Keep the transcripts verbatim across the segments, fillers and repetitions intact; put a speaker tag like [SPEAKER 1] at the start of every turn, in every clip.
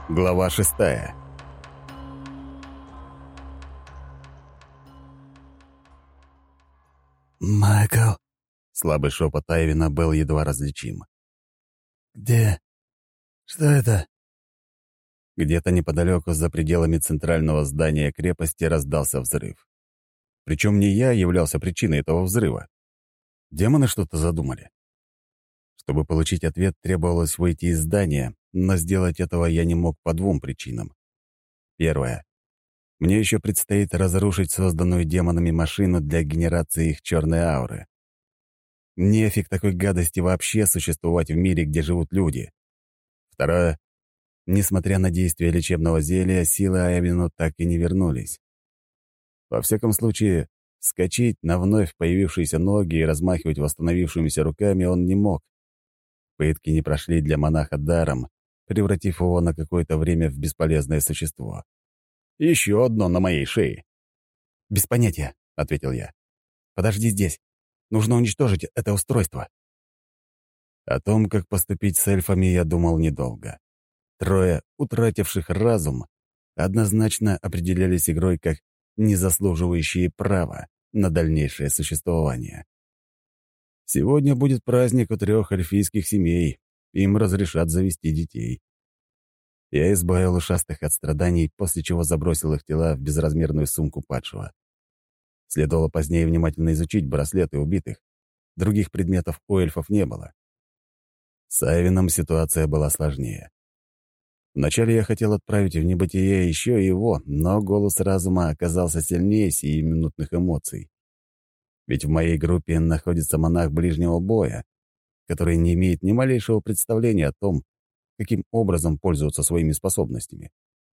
[SPEAKER 1] Глава шестая.
[SPEAKER 2] «Майкл!»
[SPEAKER 1] — слабый шепот Айвена был едва различим.
[SPEAKER 2] «Где? Что это?»
[SPEAKER 1] Где-то неподалеку, за пределами центрального здания крепости, раздался взрыв. Причем не я являлся причиной этого взрыва. Демоны что-то задумали. Чтобы получить ответ, требовалось выйти из здания, но сделать этого я не мог по двум причинам. Первое. Мне еще предстоит разрушить созданную демонами машину для генерации их черной ауры. Нефиг такой гадости вообще существовать в мире, где живут люди. Второе. Несмотря на действие лечебного зелья, силы Айвену так и не вернулись. Во всяком случае, скачить на вновь появившиеся ноги и размахивать восстановившимися руками он не мог. Пытки не прошли для монаха даром, превратив его на какое-то время в бесполезное существо. Еще одно на моей шее.
[SPEAKER 2] «Без понятия», — ответил я. «Подожди здесь. Нужно уничтожить это устройство».
[SPEAKER 1] О том, как поступить с эльфами, я думал недолго. Трое, утративших разум, однозначно определялись игрой как не заслуживающие права на дальнейшее существование. Сегодня будет праздник у трех эльфийских семей, им разрешат завести детей. Я избавил ушастых от страданий, после чего забросил их тела в безразмерную сумку падшего. Следовало позднее внимательно изучить браслеты убитых. Других предметов у эльфов не было. С Айвеном ситуация была сложнее. Вначале я хотел отправить в небытие еще его, но голос разума оказался сильнее сиюминутных эмоций. Ведь в моей группе находится монах ближнего боя, который не имеет ни малейшего представления о том, каким образом пользоваться своими способностями.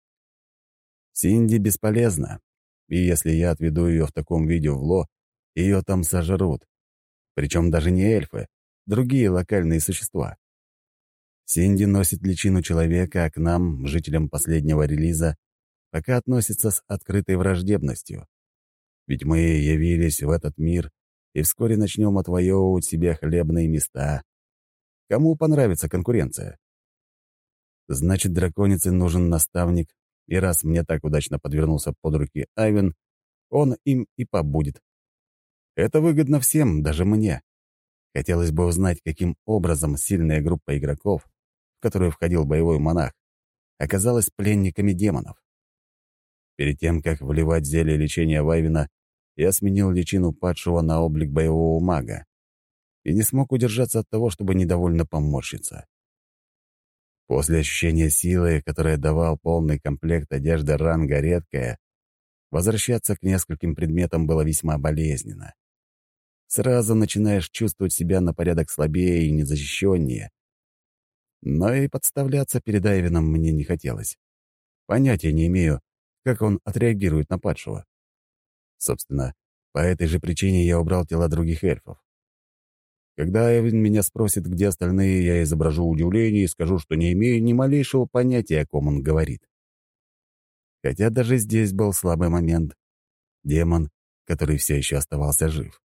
[SPEAKER 1] Синди бесполезна, и если я отведу ее в таком виде в Ло, ее там сожрут. Причем даже не эльфы, другие локальные существа. Синди носит личину человека, а к нам, жителям последнего релиза, пока относится с открытой враждебностью. Ведь мы явились в этот мир и вскоре начнем отвоевывать себе хлебные места. Кому понравится конкуренция? Значит, драконице нужен наставник, и раз мне так удачно подвернулся под руки Айвен, он им и побудет. Это выгодно всем, даже мне. Хотелось бы узнать, каким образом сильная группа игроков, в которую входил боевой монах, оказалась пленниками демонов. Перед тем, как вливать зелье лечения в Айвена, я сменил личину падшего на облик боевого мага и не смог удержаться от того, чтобы недовольно поморщиться. После ощущения силы, которое давал полный комплект одежды ранга редкая, возвращаться к нескольким предметам было весьма болезненно. Сразу начинаешь чувствовать себя на порядок слабее и незащищеннее. Но и подставляться перед Айвеном мне не хотелось. Понятия не имею, как он отреагирует на падшего. Собственно, по этой же причине я убрал тела других эльфов. Когда Айвен меня спросит, где остальные, я изображу удивление и скажу, что не имею ни малейшего понятия, о ком он говорит. Хотя даже здесь был слабый момент. Демон, который все еще оставался жив.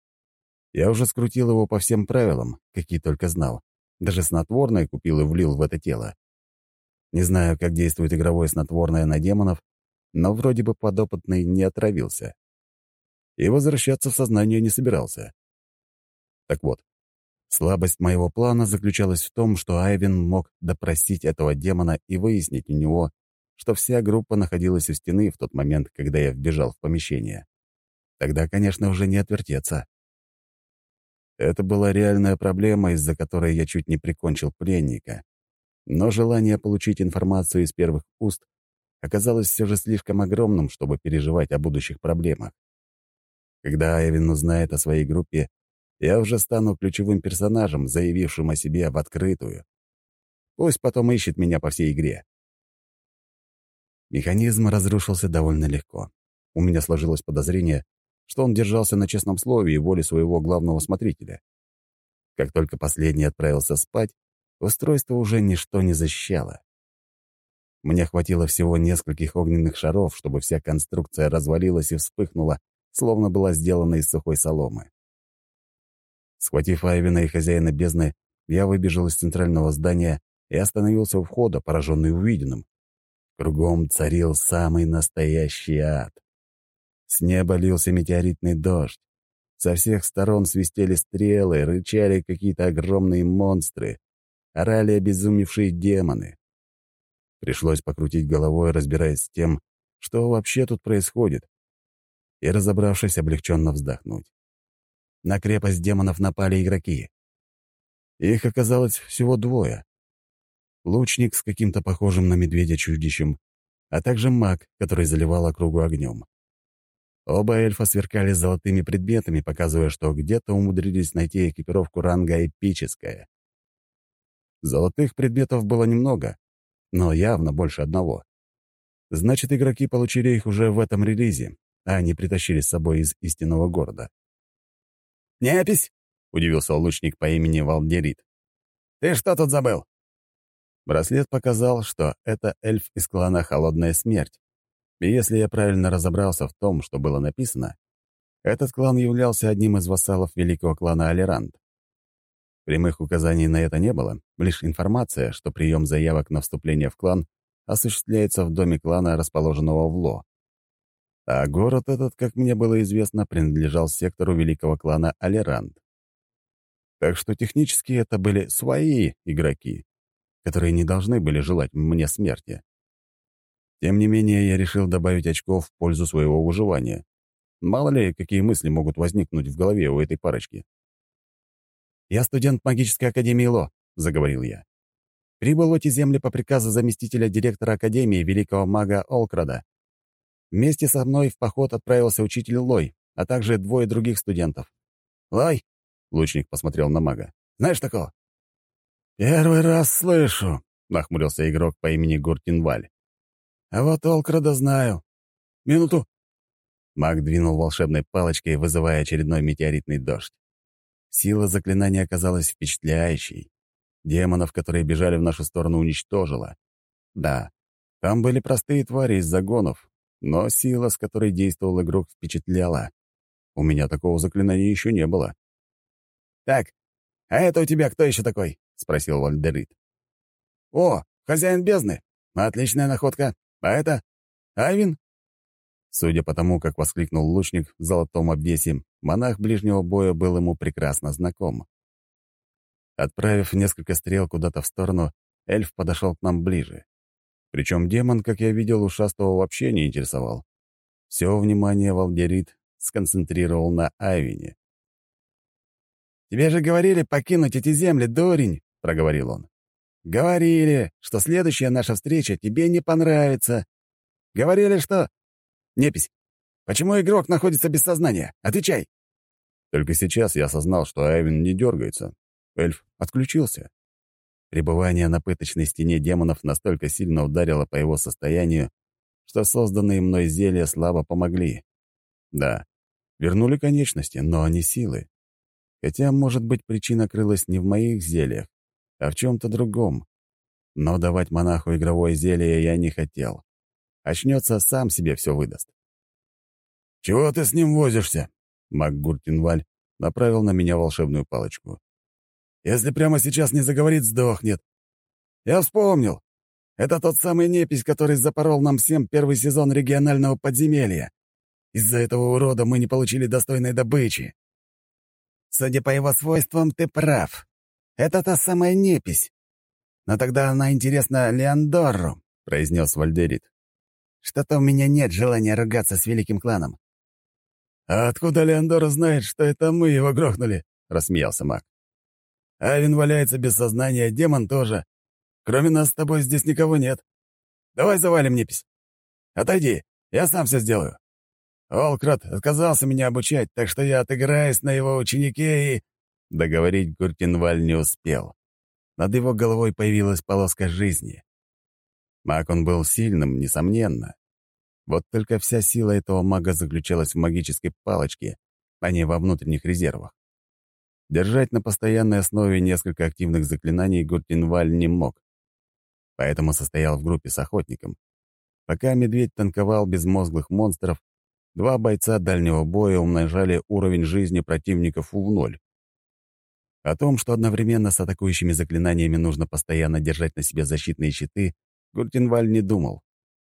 [SPEAKER 1] Я уже скрутил его по всем правилам, какие только знал. Даже снотворное купил и влил в это тело. Не знаю, как действует игровое снотворное на демонов, но вроде бы подопытный не отравился. И возвращаться в сознание не собирался. Так вот, слабость моего плана заключалась в том, что Айвен мог допросить этого демона и выяснить у него, что вся группа находилась у стены в тот момент, когда я вбежал в помещение. Тогда, конечно, уже не отвертеться. Это была реальная проблема, из-за которой я чуть не прикончил пленника. Но желание получить информацию из первых уст оказалось все же слишком огромным, чтобы переживать о будущих проблемах. Когда Айвен узнает о своей группе, я уже стану ключевым персонажем, заявившим о себе в открытую. Пусть потом ищет меня по всей игре. Механизм разрушился довольно легко. У меня сложилось подозрение, что он держался на честном слове и воле своего главного смотрителя. Как только последний отправился спать, устройство уже ничто не защищало. Мне хватило всего нескольких огненных шаров, чтобы вся конструкция развалилась и вспыхнула, словно была сделана из сухой соломы. Схватив Айвена и хозяина бездны, я выбежал из центрального здания и остановился у входа, пораженный увиденным. Кругом царил самый настоящий ад. С неба лился метеоритный дождь. Со всех сторон свистели стрелы, рычали какие-то огромные монстры, орали обезумевшие демоны. Пришлось покрутить головой, разбираясь с тем, что вообще тут происходит, и, разобравшись, облегченно вздохнуть. На крепость демонов напали игроки. Их оказалось всего двое. Лучник с каким-то похожим на медведя чудищем, а также маг, который заливал округу огнем. Оба эльфа сверкали золотыми предметами, показывая, что где-то умудрились найти экипировку ранга эпическая. Золотых предметов было немного, но явно больше одного. Значит, игроки получили их уже в этом релизе, а не притащили с собой из истинного города.
[SPEAKER 2] «Непись!» — удивился лучник по имени Валдерит. «Ты что тут забыл?»
[SPEAKER 1] Браслет показал, что это эльф из клана «Холодная смерть». И если я правильно разобрался в том, что было написано, этот клан являлся одним из вассалов великого клана Алерант. Прямых указаний на это не было, лишь информация, что прием заявок на вступление в клан осуществляется в доме клана, расположенного в Ло. А город этот, как мне было известно, принадлежал сектору великого клана Алерант. Так что технически это были свои игроки, которые не должны были желать мне смерти. Тем не менее, я решил добавить очков в пользу своего выживания. Мало ли, какие мысли могут возникнуть в голове у этой парочки.
[SPEAKER 2] «Я студент магической академии Ло», — заговорил я. «Прибыл в эти земли по приказу заместителя директора академии великого мага Олкрада. Вместе со мной в поход отправился учитель Лой, а также двое других студентов». «Лой?» — лучник посмотрел на мага. «Знаешь такого?»
[SPEAKER 1] «Первый раз слышу», — нахмурился игрок по имени Гуртинваль. «А вот Олкрада знаю. Минуту». Маг двинул волшебной палочкой, вызывая очередной метеоритный дождь. Сила заклинания оказалась впечатляющей. Демонов, которые бежали в нашу сторону, уничтожила. Да, там были простые твари из загонов, но сила, с которой действовал игрок, впечатляла. У меня такого заклинания еще не было.
[SPEAKER 2] «Так, а это у тебя кто еще такой?» — спросил Вальдерит. «О, хозяин бездны! Отличная находка! А это? Айвин?»
[SPEAKER 1] Судя по тому, как воскликнул лучник в золотом обвесе, монах ближнего боя был ему прекрасно знаком. Отправив несколько стрел куда-то в сторону, эльф подошел к нам ближе. Причем демон, как я видел, ушастого вообще не интересовал. Все внимание Валдерит сконцентрировал на Айвине.
[SPEAKER 2] «Тебе же говорили покинуть эти земли, дурень!» — проговорил он. «Говорили, что следующая наша встреча тебе не понравится. Говорили, что...» «Непись, почему игрок находится без сознания? Отвечай!»
[SPEAKER 1] Только сейчас я осознал, что Айвин не дергается. Эльф отключился. Пребывание на пыточной стене демонов настолько сильно ударило по его состоянию, что созданные мной зелья слабо помогли. Да, вернули конечности, но не силы. Хотя, может быть, причина крылась не в моих зельях, а в чем-то другом. Но давать монаху игровое зелье я не хотел. Очнется, сам себе все выдаст.
[SPEAKER 2] «Чего ты с ним возишься?»
[SPEAKER 1] Маг Гуртинваль направил на меня волшебную палочку.
[SPEAKER 2] «Если прямо сейчас не заговорит, сдохнет. Я вспомнил. Это тот самый непись, который запорол нам всем первый сезон регионального подземелья. Из-за этого урода мы не получили достойной добычи». «Судя по его свойствам, ты прав. Это та самая непись. Но тогда она интересна Леандору», — произнес Вальдерит. «Что-то у меня нет желания ругаться с великим кланом».
[SPEAKER 1] «А откуда Леандор знает, что это мы его грохнули?» — рассмеялся маг. «Айвин валяется без сознания, демон тоже. Кроме нас с тобой здесь никого нет. Давай завалим непись. Отойди, я сам все сделаю. Олкрат отказался меня обучать, так что я отыграюсь на его ученике и...» Договорить Гуртинваль не успел. Над его головой появилась полоска жизни. Маг он был сильным, несомненно. Вот только вся сила этого мага заключалась в магической палочке, а не во внутренних резервах. Держать на постоянной основе несколько активных заклинаний Гуртинваль не мог. Поэтому состоял в группе с охотником. Пока медведь танковал безмозглых монстров, два бойца дальнего боя умножали уровень жизни противников в ноль. О том, что одновременно с атакующими заклинаниями нужно постоянно держать на себе защитные щиты, Гуртинваль не думал.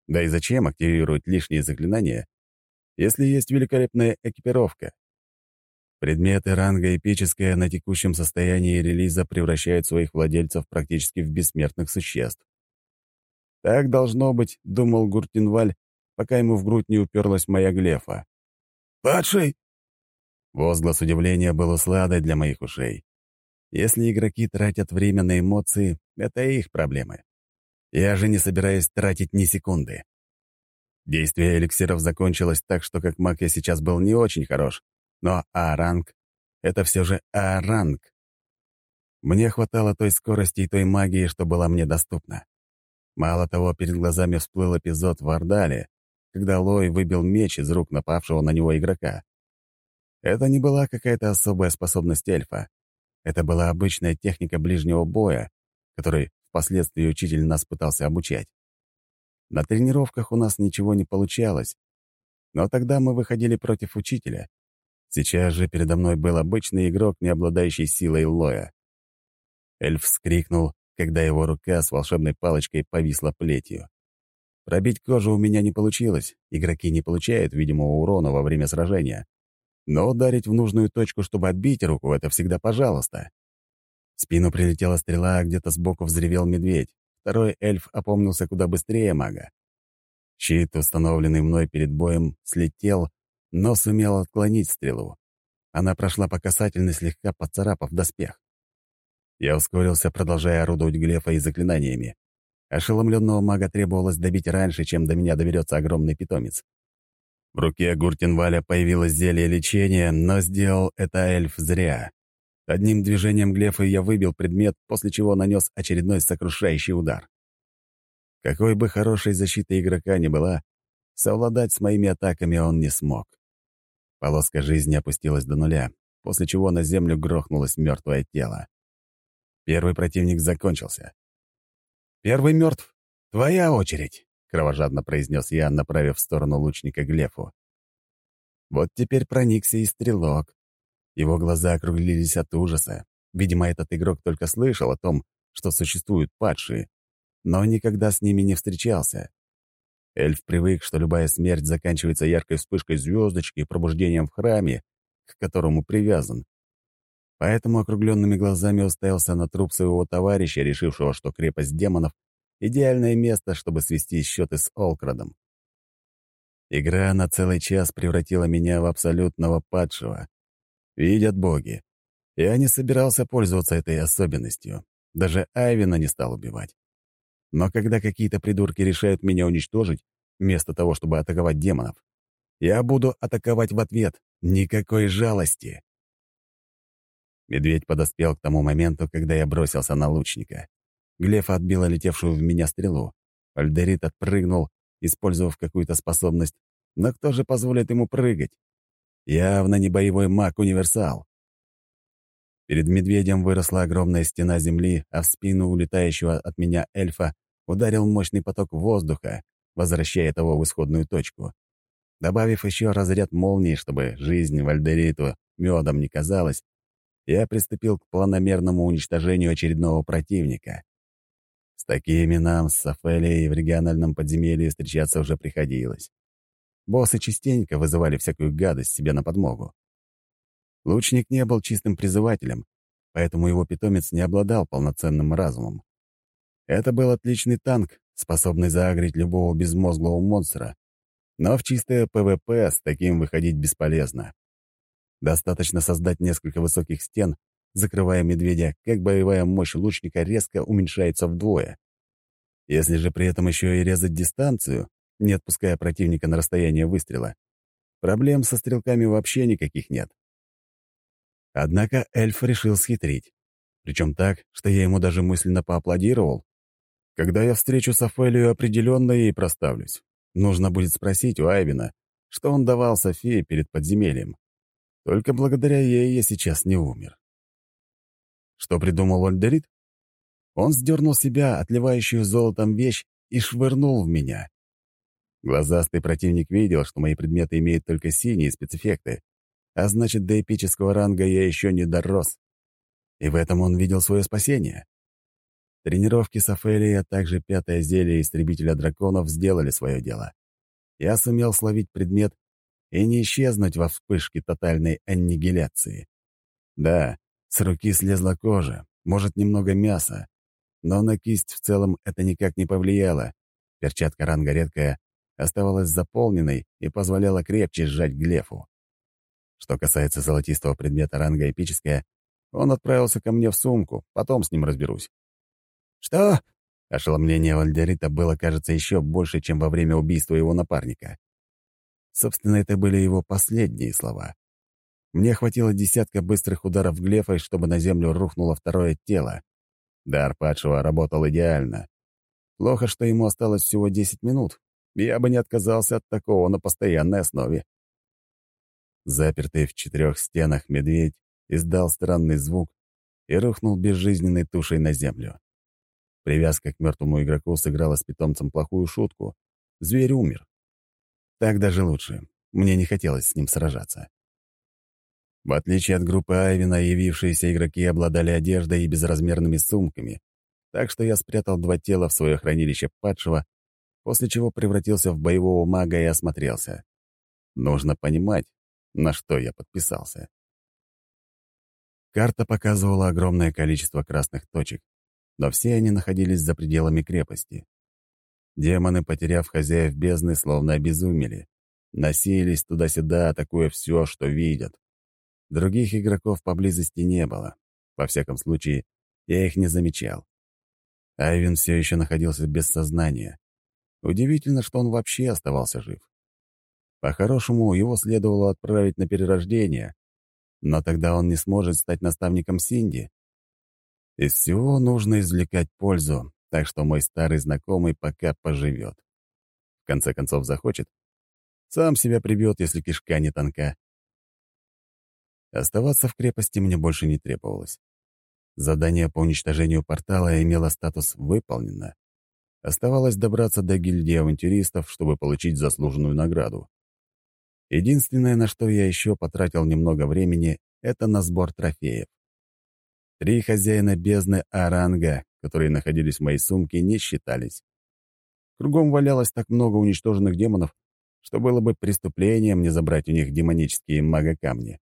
[SPEAKER 1] Да и зачем активировать лишние заклинания, если есть великолепная экипировка? Предметы ранга эпическая на текущем состоянии релиза превращают своих владельцев практически в бессмертных существ. Так должно быть, думал Гуртенваль, пока ему в грудь не уперлась моя глефа.
[SPEAKER 2] «Падший!»
[SPEAKER 1] Возглас удивления был усладой для моих ушей. Если игроки тратят время на эмоции, это их проблемы. Я же не собираюсь тратить ни секунды. Действие эликсиров закончилось так, что как маг я сейчас был не очень хорош, но А-ранг — это все же А-ранг. Мне хватало той скорости и той магии, что была мне доступна. Мало того, перед глазами всплыл эпизод в Ордале, когда Лой выбил меч из рук напавшего на него игрока. Это не была какая-то особая способность эльфа. Это была обычная техника ближнего боя, которой впоследствии учитель нас пытался обучать. На тренировках у нас ничего не получалось, но тогда мы выходили против учителя. Сейчас же передо мной был обычный игрок, не обладающий силой Лоя. Эльф вскрикнул, когда его рука с волшебной палочкой повисла плетью. Пробить кожу у меня не получилось, игроки не получают видимого урона во время сражения. Но ударить в нужную точку, чтобы отбить руку, — это всегда пожалуйста. В спину прилетела стрела, а где-то сбоку взревел медведь. Второй эльф опомнился куда быстрее мага. Щит, установленный мной перед боем, слетел, но сумел отклонить стрелу. Она прошла по касательной, слегка поцарапав доспех. Я ускорился, продолжая орудовать глефой и заклинаниями. Ошеломленного мага требовалось добить раньше, чем до меня доберется огромный питомец. В руке Гуртенваля появилось зелье лечения, но сделал это эльф зря. Одним движением глефы я выбил предмет, после чего нанес очередной сокрушающий удар. Какой бы хорошей защитой игрока ни была, совладать с моими атаками он не смог. Полоска жизни опустилась до нуля, после чего на землю грохнулось мертвое тело. Первый противник закончился. «Первый мертв. Твоя очередь», — кровожадно произнес я, направив в сторону лучника глефу. Вот теперь проникся и стрелок. Его глаза округлились от ужаса. Видимо, этот игрок только слышал о том, что существуют падшие, но никогда с ними не встречался. Эльф привык, что любая смерть заканчивается яркой вспышкой звездочки и пробуждением в храме, к которому привязан. Поэтому округленными глазами уставился на труп своего товарища, решившего, что крепость демонов — идеальное место, чтобы свести счеты с Олкрадом. Игра на целый час превратила меня в абсолютного падшего. Видят боги. Я не собирался пользоваться этой особенностью. Даже Айвена не стал убивать. Но когда какие-то придурки решают меня уничтожить, вместо того, чтобы атаковать демонов, я буду атаковать в ответ. Никакой жалости. Медведь подоспел к тому моменту, когда я бросился на лучника. Глефа отбила летевшую в меня стрелу. Альдерит отпрыгнул, использовав какую-то способность. Но кто же позволит ему прыгать? Явно не боевой маг-универсал. Перед медведем выросла огромная стена земли, а в спину улетающего от меня эльфа ударил мощный поток воздуха, возвращая того в исходную точку. Добавив еще разряд молнии, чтобы жизнь Вальдериту медом не казалась, я приступил к планомерному уничтожению очередного противника. С такими нам с Сафелией в региональном подземелье встречаться уже приходилось. Боссы частенько вызывали всякую гадость себе на подмогу. Лучник не был чистым призывателем, поэтому его питомец не обладал полноценным разумом. Это был отличный танк, способный заагрить любого безмозглого монстра, но в чистое ПВП с таким выходить бесполезно. Достаточно создать несколько высоких стен, закрывая медведя, как боевая мощь лучника резко уменьшается вдвое. Если же при этом еще и резать дистанцию, не отпуская противника на расстояние выстрела, проблем со стрелками вообще никаких нет. Однако эльф решил схитрить. Причем так, что я ему даже мысленно поаплодировал. Когда я встречу Сафелию, определенно ей проставлюсь. Нужно будет спросить у Айвена, что он давал Софии перед подземельем. Только благодаря ей я сейчас не умер. Что придумал Альдерит? Он сдернул с себя отливающую золотом вещь и швырнул в меня. Глазастый противник видел, что мои предметы имеют только синие спецэффекты, а значит, до эпического ранга я еще не дорос. И в этом он видел свое спасение. Тренировки с Офелией, а также пятое зелье истребителя драконов сделали свое дело. Я сумел словить предмет и не исчезнуть во вспышке тотальной аннигиляции. Да, с руки слезла кожа, может, немного мяса, но на кисть в целом это никак не повлияло. Перчатка ранга редкая оставалась заполненной и позволяла крепче сжать глефу. Что касается золотистого предмета ранга эпическая, он отправился ко мне в сумку, потом с ним разберусь. «Что?» Ошеломление Вальдерита было, кажется, еще больше, чем во время убийства его напарника. Собственно, это были его последние слова. Мне хватило десятка быстрых ударов глефой, чтобы на землю рухнуло второе тело. Дар падшего работал идеально. Плохо, что ему осталось всего десять минут. Я бы не отказался от такого на постоянной основе. Запертый в четырех стенах медведь издал странный звук и рухнул безжизненной тушей на землю. Привязка к мертвому игроку сыграла с питомцем плохую шутку. Зверь умер. Так даже лучше. Мне не хотелось с ним сражаться. В отличие от группы Айвена, явившиеся игроки обладали одеждой и безразмерными сумками, так что я спрятал два тела в свое хранилище падшего, после чего превратился в боевого мага и осмотрелся. Нужно понимать, на что я подписался. Карта показывала огромное количество красных точек, но все они находились за пределами крепости. Демоны, потеряв хозяев бездны, словно обезумели. Носились туда-сюда, атакуя все, что видят. Других игроков поблизости не было. Во всяком случае, я их не замечал. Айвен все еще находился без сознания. Удивительно, что он вообще оставался жив. По-хорошему, его следовало отправить на перерождение, но тогда он не сможет стать наставником Синди. Из всего нужно извлекать пользу, так что мой старый знакомый пока поживет. В конце концов, захочет. Сам себя прибьет, если кишка не тонка. Оставаться в крепости мне больше не требовалось. Задание по уничтожению портала имело статус «выполнено». Оставалось добраться до гильдии авантюристов, чтобы получить заслуженную награду. Единственное, на что я еще потратил немного времени, это на сбор трофеев. Три хозяина бездны А-ранга, которые находились в моей сумке, не считались. Кругом валялось так много уничтоженных демонов, что было бы преступлением не забрать у них демонические мага-камни.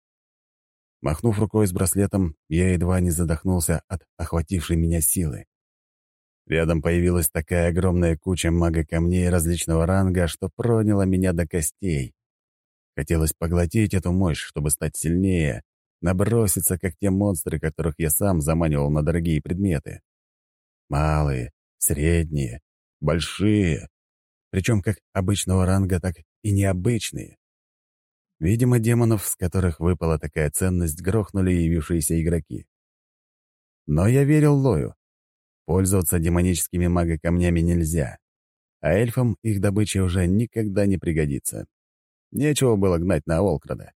[SPEAKER 1] Махнув рукой с браслетом, я едва не задохнулся от охватившей меня силы. Рядом появилась такая огромная куча мага-камней различного ранга, что проняло меня до костей. Хотелось поглотить эту мощь, чтобы стать сильнее, наброситься, как те монстры, которых я сам заманивал на дорогие предметы. Малые, средние, большие, причем как обычного ранга, так и необычные. Видимо, демонов, с которых выпала такая ценность, грохнули явившиеся игроки. Но я верил Лою. Пользоваться демоническими мага-камнями нельзя, а эльфам их добыча уже никогда не пригодится. Нечего было гнать на Олкрада.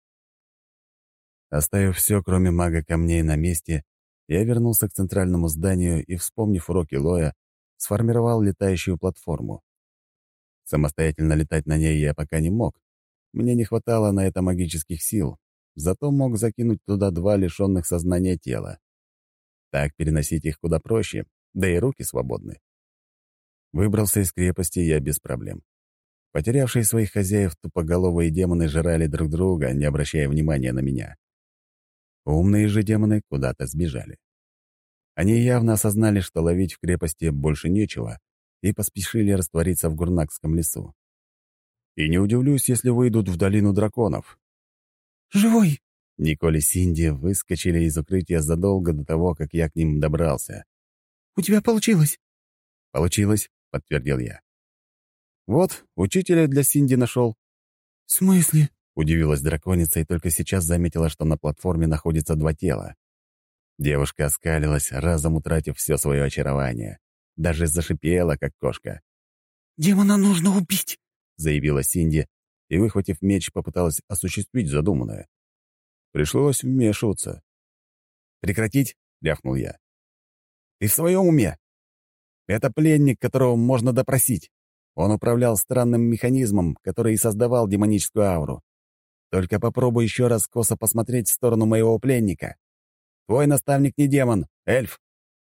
[SPEAKER 1] Оставив все, кроме мага-камней, на месте, я вернулся к центральному зданию и, вспомнив уроки Лоя, сформировал летающую платформу. Самостоятельно летать на ней я пока не мог. Мне не хватало на это магических сил, зато мог закинуть туда два лишенных сознания тела. Так переносить их куда проще, да и руки свободны. Выбрался из крепости я без проблем. Потерявшие своих хозяев тупоголовые демоны жрали друг друга, не обращая внимания на меня. Умные же демоны куда-то сбежали. Они явно осознали, что ловить в крепости больше нечего, и поспешили раствориться в Гурнакском лесу. И не удивлюсь, если выйдут в долину драконов.
[SPEAKER 3] «Живой!»
[SPEAKER 1] Николь и Синди выскочили из укрытия задолго до того, как я к ним добрался.
[SPEAKER 3] «У тебя получилось!»
[SPEAKER 1] «Получилось», — подтвердил я. «Вот, учителя для Синди нашел».
[SPEAKER 3] «В смысле?»
[SPEAKER 1] — удивилась драконица и только сейчас заметила, что на платформе находится два тела. Девушка оскалилась, разом утратив все свое очарование. Даже зашипела, как кошка.
[SPEAKER 3] «Демона нужно убить!»
[SPEAKER 1] — заявила Синди и, выхватив меч, попыталась осуществить задуманное. Пришлось вмешиваться. «Прекратить!» — рявкнул я. «Ты в своем уме? Это пленник, которого можно допросить. Он управлял странным механизмом, который и создавал демоническую ауру. Только попробуй еще раз косо посмотреть в сторону моего пленника. Твой наставник не демон, эльф».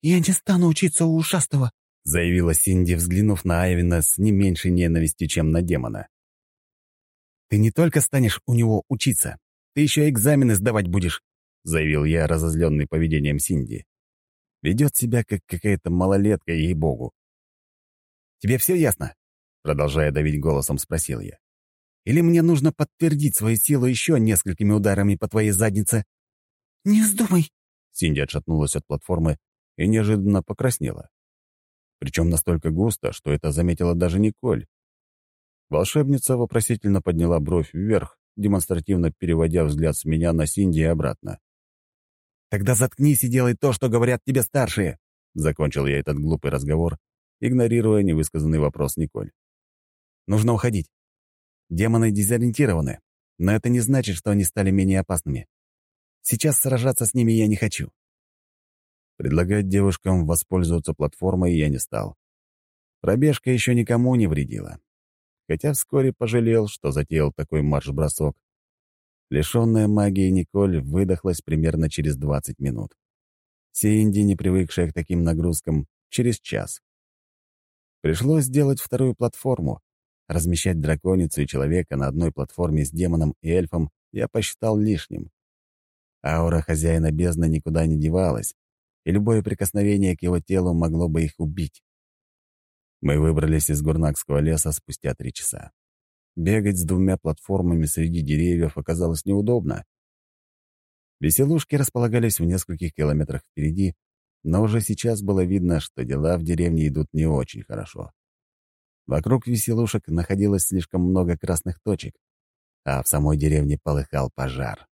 [SPEAKER 3] «Я не стану учиться у ушастого»,
[SPEAKER 1] — заявила Синди, взглянув на Айвина с не меньшей ненавистью, чем на демона. «Ты не только станешь у него учиться, ты еще экзамены сдавать будешь», — заявил я, разозленный поведением Синди. Ведет себя, как какая-то малолетка, ей-богу. «Тебе все ясно?» — продолжая давить голосом, спросил я. «Или мне нужно подтвердить свою силу еще несколькими ударами по твоей заднице?»
[SPEAKER 3] «Не вздумай!»
[SPEAKER 1] Синди отшатнулась от платформы и неожиданно покраснела. Причем настолько густо, что это заметила даже Николь. Волшебница вопросительно подняла бровь вверх, демонстративно переводя взгляд с меня на Синди и обратно. «Тогда заткнись и делай то, что говорят тебе старшие!» Закончил я этот глупый разговор, игнорируя невысказанный вопрос Николь. «Нужно уходить. Демоны дезориентированы, но это не значит, что они стали менее опасными. Сейчас сражаться с ними я не хочу». Предлагать девушкам воспользоваться платформой я не стал. Пробежка еще никому не вредила. Хотя вскоре пожалел, что затеял такой марш-бросок. Лишенная магии Николь выдохлась примерно через двадцать минут. Синди, не привыкшая к таким нагрузкам, через час. Пришлось сделать вторую платформу. Размещать драконицу и человека на одной платформе с демоном и эльфом я посчитал лишним. Аура хозяина бездны никуда не девалась, и любое прикосновение к его телу могло бы их убить. Мы выбрались из Гурнакского леса спустя три часа. Бегать с двумя платформами среди деревьев оказалось неудобно. Веселушки располагались в нескольких километрах впереди, но уже сейчас было видно, что дела в деревне идут не очень хорошо. Вокруг веселушек находилось слишком много красных точек, а в самой деревне полыхал пожар.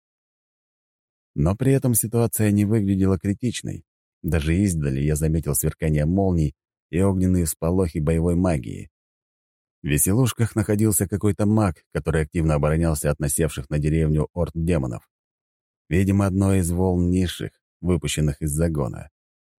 [SPEAKER 1] Но при этом ситуация не выглядела критичной. Даже издали я заметил сверкание молний и огненные всполохи боевой магии. В веселушках находился какой-то маг, который активно оборонялся от насевших на деревню орд демонов. Видимо, одной из волн низших, выпущенных из загона.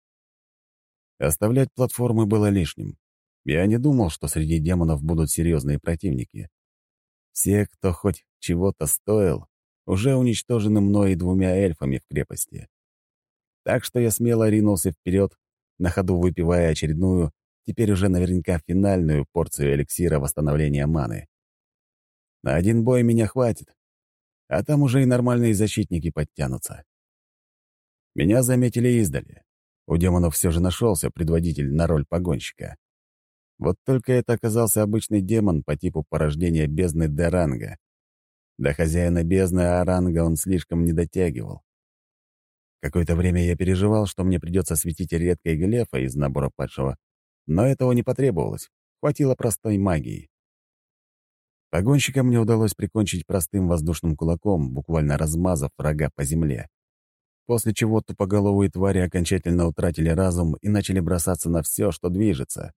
[SPEAKER 1] Оставлять платформы было лишним. Я не думал, что среди демонов будут серьезные противники. Все, кто хоть чего-то стоил, уже уничтожены мной и двумя эльфами в крепости. Так что я смело ринулся вперед, на ходу выпивая очередную, теперь уже наверняка финальную порцию эликсира восстановления маны. На один бой меня хватит, а там уже и нормальные защитники подтянутся. Меня заметили издали. У демонов все же нашелся предводитель на роль погонщика. Вот только это оказался обычный демон по типу порождения бездны Д-ранга. До хозяина бездны А-ранга он слишком не дотягивал. Какое-то время я переживал, что мне придется светить редкой глефа из набора падшего, но этого не потребовалось, хватило простой магии. Погонщика мне удалось прикончить простым воздушным кулаком, буквально размазав врага по земле. После чего тупоголовые твари окончательно утратили разум и начали бросаться на все, что движется.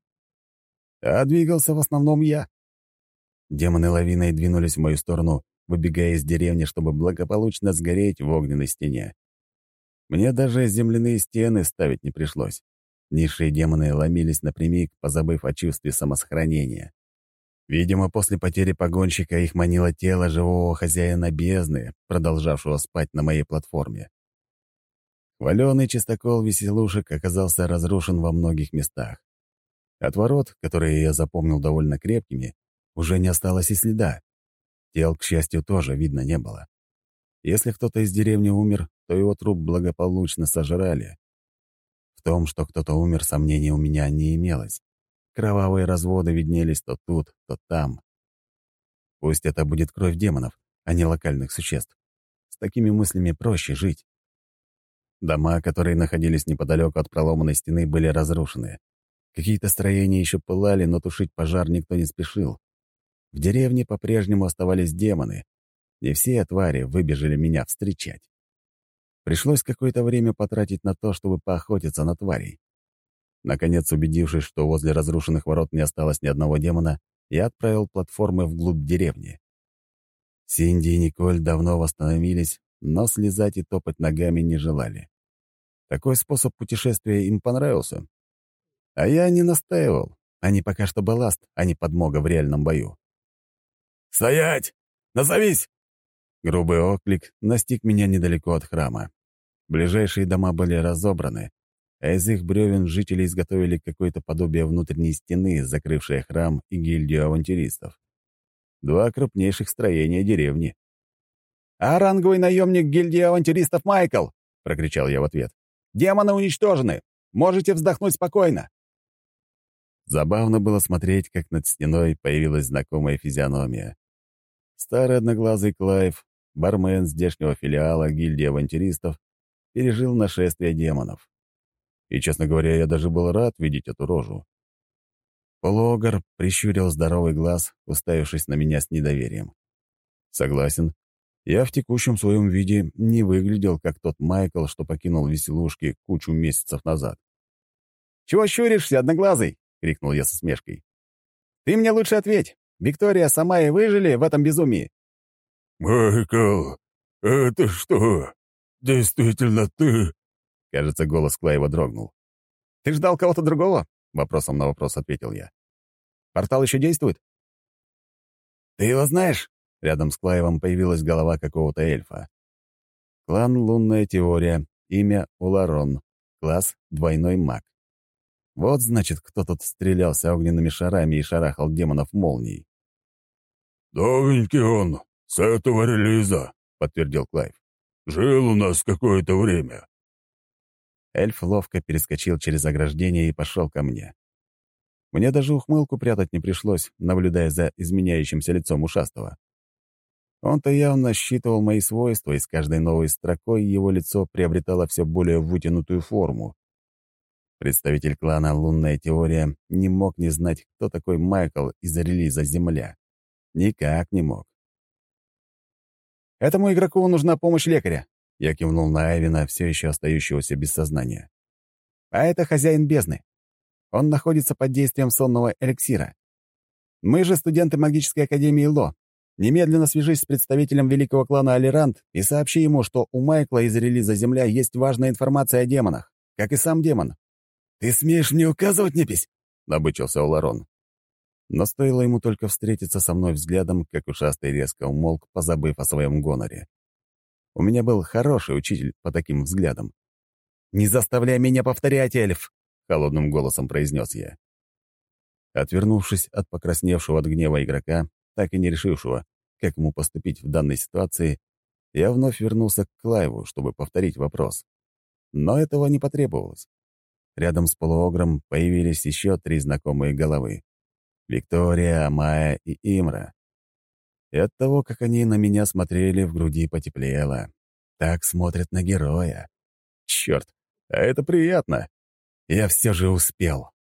[SPEAKER 1] А двигался в основном я. Демоны лавиной двинулись в мою сторону, выбегая из деревни, чтобы благополучно сгореть в огненной стене. Мне даже земляные стены ставить не пришлось. Низшие демоны ломились напрямик, позабыв о чувстве самосохранения. Видимо, после потери погонщика их манило тело живого хозяина бездны, продолжавшего спать на моей платформе. Хваленый чистокол веселушек оказался разрушен во многих местах. От ворот, которые я запомнил довольно крепкими, уже не осталось и следа. Тел, к счастью, тоже видно не было. Если кто-то из деревни умер, то его труп благополучно сожрали. В том, что кто-то умер, сомнений у меня не имелось. Кровавые разводы виднелись то тут, то там. Пусть это будет кровь демонов, а не локальных существ. С такими мыслями проще жить. Дома, которые находились неподалеку от проломанной стены, были разрушены. Какие-то строения еще пылали, но тушить пожар никто не спешил. В деревне по-прежнему оставались демоны, и все твари выбежали меня встречать. Пришлось какое-то время потратить на то, чтобы поохотиться на тварей. Наконец, убедившись, что возле разрушенных ворот не осталось ни одного демона, я отправил платформы вглубь деревни. Синди и Николь давно восстановились, но слезать и топать ногами не желали. Такой способ путешествия им понравился. А я не настаивал. Они пока что балласт, а не подмога в реальном бою.
[SPEAKER 2] «Стоять! Назовись!»
[SPEAKER 1] Грубый оклик настиг меня недалеко от храма. Ближайшие дома были разобраны, а из их бревен жители изготовили какое-то подобие внутренней стены, закрывшее храм и гильдию авантюристов. Два крупнейших строения деревни.
[SPEAKER 2] «А ранговый наемник гильдии авантюристов Майкл!» — прокричал я в ответ. «Демоны уничтожены! Можете вздохнуть спокойно!»
[SPEAKER 1] Забавно было смотреть, как над стеной появилась знакомая физиономия. Старый одноглазый Клайв, бармен здешнего филиала гильдии авантюристов, пережил нашествие демонов. И, честно говоря, я даже был рад видеть эту рожу. Полуогр прищурил здоровый глаз, уставившись на меня с недоверием. Согласен, я в текущем своем виде не выглядел, как тот Майкл, что покинул веселушки кучу месяцев назад.
[SPEAKER 2] «Чего щуришься, одноглазый?» — крикнул я со смешкой. «Ты мне лучше ответь. Виктория сама и выжили в этом безумии?»
[SPEAKER 4] «Майкл, это что, действительно ты?»
[SPEAKER 1] Кажется, голос Клайва дрогнул.
[SPEAKER 2] «Ты ждал кого-то другого?» — вопросом на вопрос ответил я. «Портал еще действует?»
[SPEAKER 1] «Ты его знаешь?» Рядом с Клайвом появилась голова какого-то эльфа. Клан «Лунная теория», имя Уларон, класс «Двойной маг». Вот, значит, кто тут стрелялся огненными шарами и шарахал демонов молнией.
[SPEAKER 4] «Новенький он, с этого релиза», — подтвердил Клайв. «Жил у нас какое-то время».
[SPEAKER 1] Эльф ловко перескочил через ограждение и пошел ко мне. Мне даже ухмылку прятать не пришлось, наблюдая за изменяющимся лицом ушастого. Он-то явно считывал мои свойства, и с каждой новой строкой его лицо приобретало все более вытянутую форму. Представитель клана «Лунная теория» не мог не знать, кто такой Майкл из-за релиза «Земля». Никак не мог.
[SPEAKER 2] «Этому игроку нужна помощь лекаря», —
[SPEAKER 1] я кивнул на Айвена, все еще остающегося без сознания.
[SPEAKER 2] «А это хозяин бездны. Он находится под действием сонного эликсира. Мы же студенты магической академии Ло. Немедленно свяжись с представителем великого клана Алирант и сообщи ему, что у Майкла из релиза «Земля» есть важная информация о демонах, как и сам демон».
[SPEAKER 3] «Ты смеешь мне указывать, непись?»
[SPEAKER 1] — набычился Уларон. Но стоило ему только встретиться со мной взглядом, как ушастый резко умолк, позабыв о своем гоноре. У меня был хороший учитель по таким взглядам.
[SPEAKER 2] «Не заставляй меня повторять, эльф!» —
[SPEAKER 1] холодным голосом произнес я. Отвернувшись от покрасневшего от гнева игрока, так и не решившего, как ему поступить в данной ситуации, я вновь вернулся к Клайву, чтобы повторить вопрос. Но этого не потребовалось. Рядом с полуогром появились еще три знакомые головы — Виктория, Амая и Имра. И от того, как они на меня смотрели, в груди потеплело. Так смотрят на героя. Черт, а это приятно. Я все же успел.